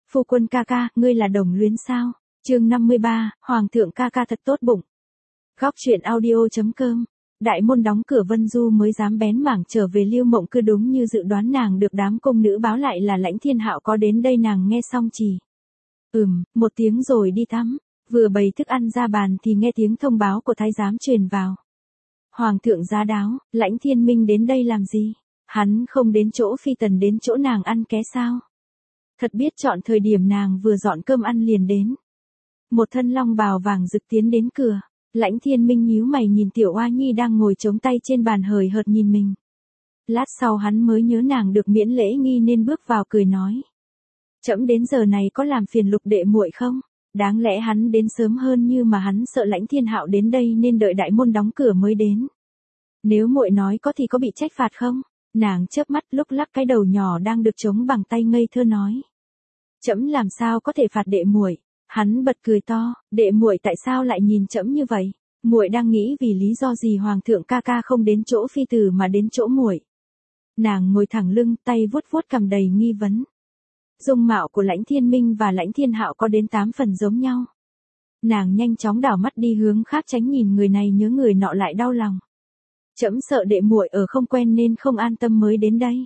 Phu quân ca ca, ngươi là đồng luyến sao? Chương 53, Hoàng thượng ca ca thật tốt bụng. Góc truyện audio.com. Đại môn đóng cửa, Vân Du mới dám bén mảng trở về Lưu Mộng Cư, đúng như dự đoán nàng được đám cung nữ báo lại là Lãnh Thiên Hạo có đến đây. Nàng nghe xong chỉ một tiếng rồi đi tắm, vừa bày thức ăn ra bàn thì nghe tiếng thông báo của thái giám truyền vào. Hoàng thượng giá đáo, Lãnh Thiên Minh đến đây làm gì? Hắn không đến chỗ phi tần đến chỗ nàng ăn ké sao? Thật biết chọn thời điểm, nàng vừa dọn cơm ăn liền đến. Một thân long bào vàng rực tiến đến cửa. Lãnh Thiên Minh nhíu mày nhìn Tiểu Oa Nhi đang ngồi chống tay trên bàn hời hợt nhìn mình. Lát sau hắn mới nhớ nàng được miễn lễ nghi nên bước vào cười nói: Trẫm đến giờ này có làm phiền Lục đệ muội không? Đáng lẽ hắn đến sớm hơn, nhưng mà hắn sợ Lãnh Thiên Hạo đến đây nên đợi đại môn đóng cửa mới đến. Nếu muội nói có thì có bị trách phạt không? Nàng chớp mắt lúc lắc cái đầu nhỏ đang được chống bằng tay, ngây thơ nói: Trẫm làm sao có thể phạt đệ muội? Hắn bật cười to: Đệ muội tại sao lại nhìn trẫm như vậy? Muội đang nghĩ vì lý do gì Hoàng thượng ca ca không đến chỗ phi tử mà đến chỗ muội? Nàng ngồi thẳng lưng, tay vuốt vuốt cằm đầy nghi vấn. Dung mạo của Lãnh Thiên Minh và Lãnh Thiên Hạo có đến 8 phần giống nhau. Nàng nhanh chóng đảo mắt đi hướng khác, tránh nhìn người này nhớ người nọ lại đau lòng. Trẫm sợ đệ muội ở không quen nên không an tâm mới đến đây.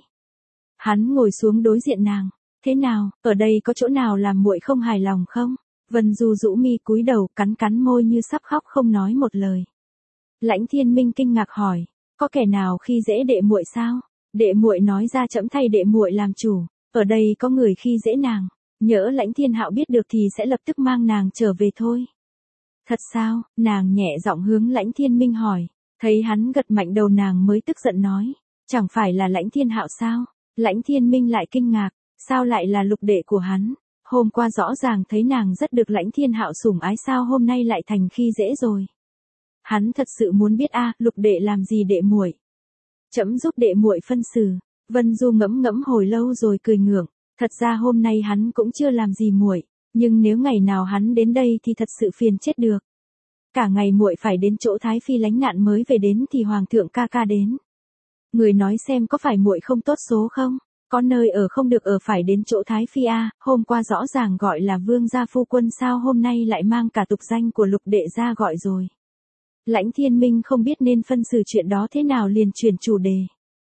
Hắn ngồi xuống đối diện nàng. Thế nào, ở đây có chỗ nào làm muội không hài lòng không? Vân Du rũ mi cúi đầu, cắn cắn môi như sắp khóc không nói một lời. Lãnh Thiên Minh kinh ngạc hỏi: Có kẻ nào khi dễ đệ muội sao? Đệ muội nói ra trẫm thay đệ muội làm chủ. Ở đây có người khi dễ nàng, nhỡ Lãnh Thiên Hạo biết được thì sẽ lập tức mang nàng trở về thôi. Thật sao? Nàng nhẹ giọng hướng Lãnh Thiên Minh hỏi. Thấy hắn gật mạnh đầu nàng mới tức giận nói: Chẳng phải là Lãnh Thiên Hạo sao? Lãnh Thiên Minh lại kinh ngạc: Sao lại là lục đệ của hắn? Hôm qua rõ ràng thấy nàng rất được Lãnh Thiên Hạo sủng ái, sao hôm nay lại thành khi dễ rồi? Hắn thật sự muốn biết lục đệ làm gì đệ muội? Trẫm giúp đệ muội phân xử. Vân Du ngẫm ngẫm hồi lâu rồi cười ngượng. Thật ra hôm nay hắn cũng chưa làm gì muội, nhưng nếu ngày nào hắn đến đây thì thật sự phiền chết được. Cả ngày muội phải đến chỗ Thái Phi lánh nạn mới về đến thì Hoàng thượng ca ca đến. Người nói xem có phải muội không tốt số không? Có nơi ở không được ở phải đến chỗ Thái Phi hôm qua rõ ràng gọi là vương gia phu quân, sao hôm nay lại mang cả tục danh của lục đệ ra gọi rồi? Lãnh Thiên Minh không biết nên phân xử chuyện đó thế nào liền chuyển chủ đề.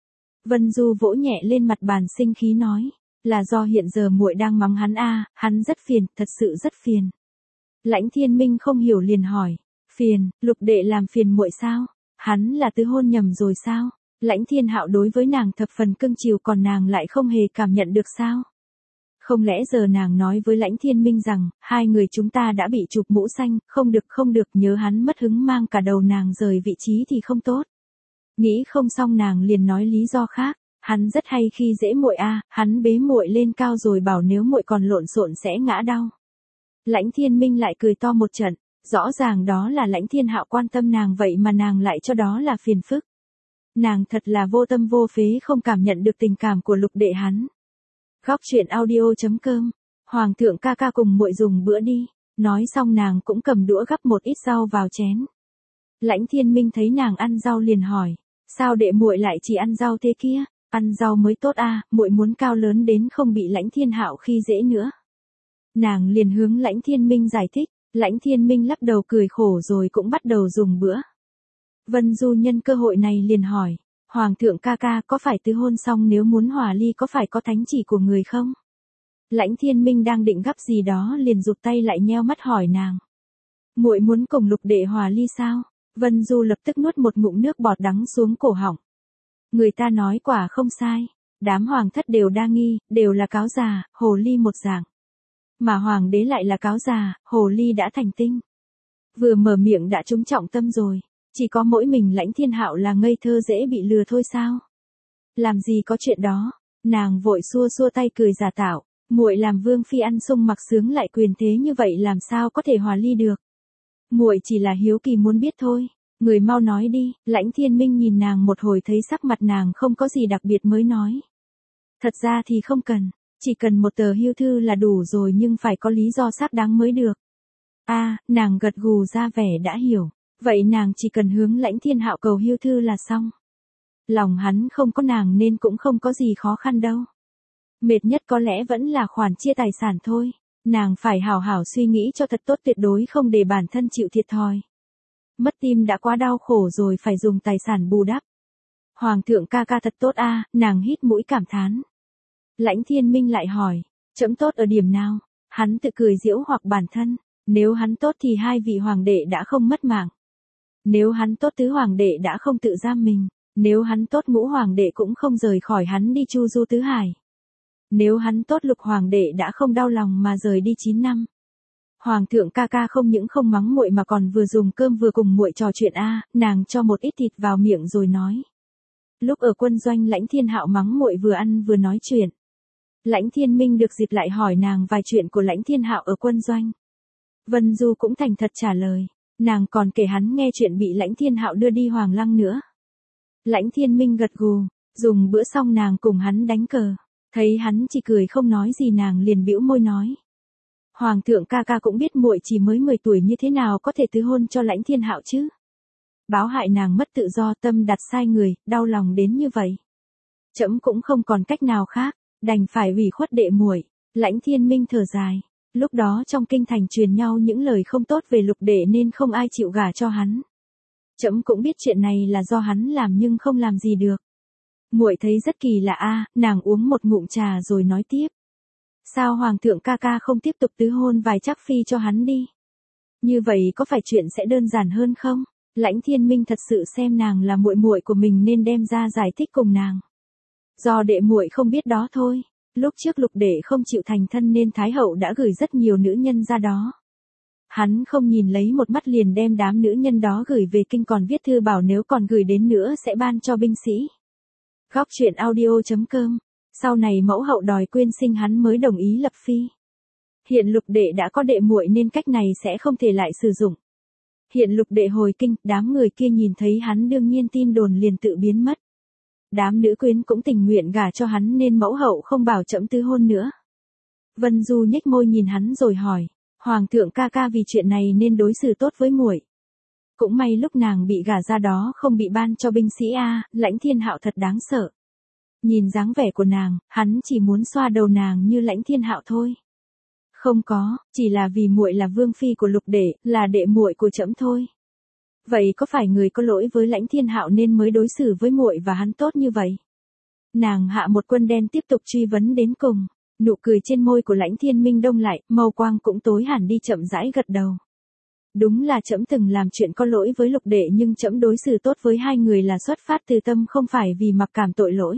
Vân Du vỗ nhẹ lên mặt bàn sinh khí nói: Là do hiện giờ muội đang mắng hắn hắn rất phiền, thật sự rất phiền. Lãnh Thiên Minh không hiểu liền hỏi: Phiền, lục đệ làm phiền muội sao? Hắn là tứ hôn nhầm rồi sao? Lãnh Thiên Hạo đối với nàng thập phần cưng chiều, còn nàng lại không hề cảm nhận được sao? Không lẽ giờ nàng nói với Lãnh Thiên Minh rằng hai người chúng ta đã bị chụp mũ xanh, không được, nhớ hắn mất hứng mang cả đầu nàng rời vị trí thì không tốt. Nghĩ không xong nàng liền nói lý do khác: Hắn rất hay khi dễ muội hắn bế muội lên cao rồi bảo nếu muội còn lộn xộn sẽ ngã đau. Lãnh Thiên Minh lại cười to một trận, rõ ràng đó là Lãnh Thiên Hạo quan tâm nàng vậy mà nàng lại cho đó là phiền phức. Nàng thật là vô tâm vô phế, không cảm nhận được tình cảm của lục đệ hắn. Góc truyện audio.com. Hoàng thượng ca ca cùng muội dùng bữa đi. Nói xong nàng cũng cầm đũa gắp một ít rau vào chén. Lãnh Thiên Minh thấy nàng ăn rau liền hỏi: Sao đệ muội lại chỉ ăn rau thế kia? Ăn rau mới tốt muội muốn cao lớn đến không bị Lãnh Thiên Hạo khi dễ nữa. Nàng liền hướng Lãnh Thiên Minh giải thích. Lãnh Thiên Minh lắc đầu cười khổ rồi cũng bắt đầu dùng bữa. Vân Du nhân cơ hội này liền hỏi: Hoàng thượng ca ca có phải tứ hôn xong nếu muốn hòa ly có phải có thánh chỉ của người không? Lãnh Thiên Minh đang định gắp gì đó liền rụt tay lại nheo mắt hỏi nàng: Muội muốn cùng lục đệ hòa ly sao? Vân Du lập tức nuốt một ngụm nước bọt đắng xuống cổ họng. Người ta nói quả không sai. Đám hoàng thất đều đa nghi, đều là cáo già, hồ ly một dạng. Mà hoàng đế lại là cáo già, hồ ly đã thành tinh. Vừa mở miệng đã trúng trọng tâm rồi. Chỉ có mỗi mình Lãnh Thiên Hạo là ngây thơ dễ bị lừa thôi sao? Làm gì có chuyện đó. Nàng vội xua xua tay cười giả tạo: Muội làm vương phi ăn sung mặc sướng lại quyền thế như vậy làm sao có thể hòa ly được? Muội chỉ là hiếu kỳ muốn biết thôi. Người mau nói đi. Lãnh Thiên Minh nhìn nàng một hồi thấy sắc mặt nàng không có gì đặc biệt mới nói: Thật ra thì không cần, chỉ cần một tờ hưu thư là đủ rồi, nhưng phải có lý do xác đáng mới được. Nàng gật gù ra vẻ đã hiểu. Vậy nàng chỉ cần hướng Lãnh Thiên Hạo cầu hưu thư là xong. Lòng hắn không có nàng nên cũng không có gì khó khăn đâu. Mệt nhất có lẽ vẫn là khoản chia tài sản thôi. Nàng phải hảo hảo suy nghĩ cho thật tốt, tuyệt đối không để bản thân chịu thiệt thòi. Mất tim đã quá đau khổ rồi phải dùng tài sản bù đắp. Hoàng thượng ca ca thật tốt a, nàng hít mũi cảm thán. Lãnh Thiên Minh lại hỏi, trẫm tốt ở điểm nào? Hắn tự cười giễu hoặc bản thân, nếu hắn tốt thì hai vị hoàng đệ đã không mất mạng. Nếu hắn tốt tứ hoàng đệ đã không tự giam mình. Nếu hắn tốt ngũ hoàng đệ cũng không rời khỏi hắn đi chu du tứ hải. Nếu hắn tốt lục hoàng đệ đã không đau lòng mà rời đi 9 năm. Hoàng thượng ca ca không những không mắng muội mà còn vừa dùng cơm vừa cùng muội trò chuyện a, nàng cho một ít thịt vào miệng rồi nói. Lúc ở quân doanh Lãnh Thiên Hạo mắng muội vừa ăn vừa nói chuyện. Lãnh Thiên Minh được dịp lại hỏi nàng vài chuyện của Lãnh Thiên Hạo ở quân doanh. Vân Du cũng thành thật trả lời, nàng còn kể hắn nghe chuyện bị Lãnh Thiên Hạo đưa đi Hoàng Lăng nữa. Lãnh Thiên Minh gật gù, dùng bữa xong nàng cùng hắn đánh cờ, thấy hắn chỉ cười không nói gì nàng liền bĩu môi nói. Hoàng thượng ca ca cũng biết muội chỉ mới 10 tuổi như thế nào có thể tứ hôn cho Lãnh Thiên Hạo chứ. Báo hại nàng mất tự do, tâm đặt sai người, đau lòng đến như vậy. Trẫm cũng không còn cách nào khác, đành phải ủy khuất đệ muội. Lãnh Thiên Minh thở dài, lúc đó trong kinh thành truyền nhau những lời không tốt về Lục đệ nên không ai chịu gả cho hắn. Trẫm cũng biết chuyện này là do hắn làm nhưng không làm gì được. Muội thấy rất kỳ lạ a, nàng uống một ngụm trà rồi nói tiếp. Sao hoàng thượng ca ca không tiếp tục tứ hôn vài trác phi cho hắn đi? Như vậy có phải chuyện sẽ đơn giản hơn không? Lãnh Thiên Minh thật sự xem nàng là muội muội của mình nên đem ra giải thích cùng nàng. Do đệ muội không biết đó thôi, lúc trước Lục đệ không chịu thành thân nên Thái hậu đã gửi rất nhiều nữ nhân ra đó. Hắn không nhìn lấy một mắt liền đem đám nữ nhân đó gửi về kinh, còn viết thư bảo nếu còn gửi đến nữa sẽ ban cho binh sĩ. Góc truyện audio.com. Sau này mẫu hậu đòi quyên sinh hắn mới đồng ý lập phi. Hiện Lục đệ đã có đệ muội nên cách này sẽ không thể lại sử dụng. Hiện Lục đệ hồi kinh, đám người kia nhìn thấy hắn đương nhiên tin đồn liền tự biến mất. Đám nữ quyến cũng tình nguyện gả cho hắn nên mẫu hậu không bảo trẫm tứ hôn nữa. Vân Du nhếch môi nhìn hắn rồi hỏi, hoàng thượng ca ca vì chuyện này nên đối xử tốt với muội. Cũng may lúc nàng bị gả ra đó không bị ban cho binh sĩ a, Lãnh Thiên Hạo thật đáng sợ. Nhìn dáng vẻ của nàng, hắn chỉ muốn xoa đầu nàng như Lãnh Thiên Hạo thôi. Không có, chỉ là vì muội là vương phi của Lục đệ, là đệ muội của trẫm thôi. Vậy có phải người có lỗi với Lãnh Thiên Hạo nên mới đối xử với muội và hắn tốt như vậy? Nàng hạ một quân đen tiếp tục truy vấn đến cùng, nụ cười trên môi của Lãnh Thiên Minh đông lại, màu quang cũng tối hẳn đi, chậm rãi gật đầu. Đúng là trẫm từng làm chuyện có lỗi với Lục đệ nhưng trẫm đối xử tốt với hai người là xuất phát từ tâm không phải vì mặc cảm tội lỗi.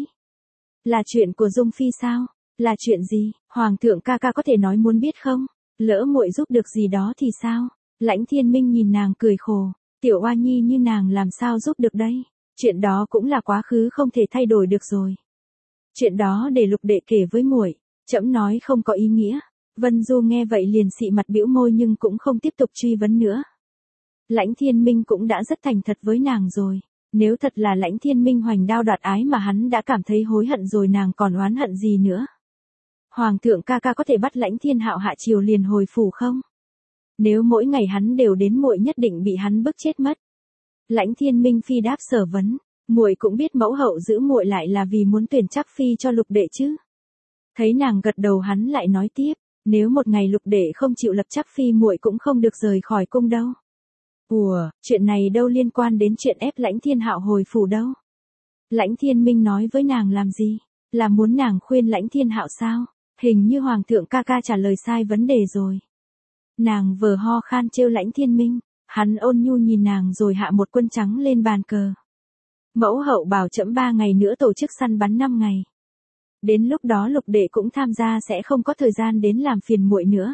Là chuyện của Dung phi sao? Là chuyện gì? Hoàng thượng ca ca có thể nói muốn biết không? Lỡ muội giúp được gì đó thì sao? Lãnh Thiên Minh nhìn nàng cười khổ, tiểu oa nhi như nàng làm sao giúp được đây? Chuyện đó cũng là quá khứ không thể thay đổi được rồi. Chuyện đó để Lục đệ kể với muội, trẫm nói không có ý nghĩa. Vân Du nghe vậy liền xị mặt bĩu môi nhưng cũng không tiếp tục truy vấn nữa. Lãnh Thiên Minh cũng đã rất thành thật với nàng rồi. Nếu thật là Lãnh Thiên Minh hoành đao đoạt ái mà hắn đã cảm thấy hối hận rồi nàng còn oán hận gì nữa? Hoàng thượng ca ca có thể bắt Lãnh Thiên Hạo hạ triều liền hồi phủ không? Nếu mỗi ngày hắn đều đến muội nhất định bị hắn bức chết mất. Lãnh Thiên Minh phi đáp sở vấn, muội cũng biết mẫu hậu giữ muội lại là vì muốn tuyển trác phi cho Lục đệ chứ? Thấy nàng gật đầu hắn lại nói tiếp, nếu một ngày Lục đệ không chịu lập trác phi muội cũng không được rời khỏi cung đâu. Ủa, chuyện này đâu liên quan đến chuyện ép Lãnh Thiên Hạo hồi phủ đâu. Lãnh Thiên Minh nói với nàng làm gì? Là muốn nàng khuyên Lãnh Thiên Hạo sao? Hình như hoàng thượng ca ca trả lời sai vấn đề rồi. Nàng vờ ho khan trêu Lãnh Thiên Minh, hắn ôn nhu nhìn nàng rồi hạ một quân trắng lên bàn cờ. Mẫu hậu bảo trẫm 3 ngày nữa tổ chức săn bắn 5 ngày. Đến lúc đó Lục đệ cũng tham gia sẽ không có thời gian đến làm phiền muội nữa.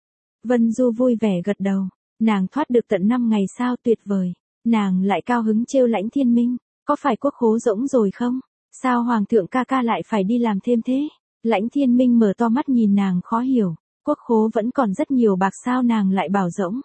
Vân Du vui vẻ gật đầu, nàng thoát được tận 5 ngày sao, tuyệt vời. Nàng lại cao hứng trêu Lãnh Thiên Minh, có phải quốc khố rỗng rồi không? Sao hoàng thượng ca ca lại phải đi làm thêm thế? Lãnh Thiên Minh mở to mắt nhìn nàng khó hiểu, quốc khố vẫn còn rất nhiều bạc sao nàng lại bảo rỗng.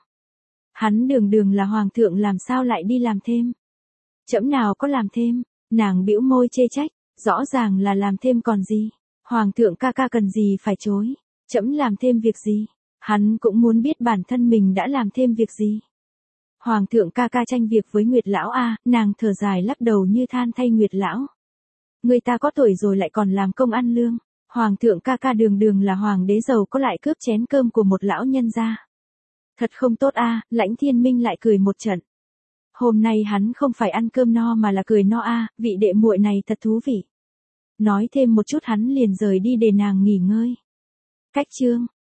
Hắn đường đường là hoàng thượng làm sao lại đi làm thêm? Trẫm nào có làm thêm? Nàng bĩu môi chê trách, rõ ràng là làm thêm còn gì? Hoàng thượng ca ca cần gì phải chối? Trẫm làm thêm việc gì? Hắn cũng muốn biết bản thân mình đã làm thêm việc gì. Hoàng thượng ca ca tranh việc với Nguyệt lão a, nàng thở dài lắc đầu như than thay Nguyệt lão. Người ta có tuổi rồi lại còn làm công ăn lương. Hoàng thượng ca ca đường đường là hoàng đế giàu có lại cướp chén cơm của một lão nhân gia. Thật không tốt a, Lãnh Thiên Minh lại cười một trận. Hôm nay hắn không phải ăn cơm no mà là cười no a, vị đệ muội này thật thú vị. Nói thêm một chút hắn liền rời đi để nàng nghỉ ngơi. Cách chương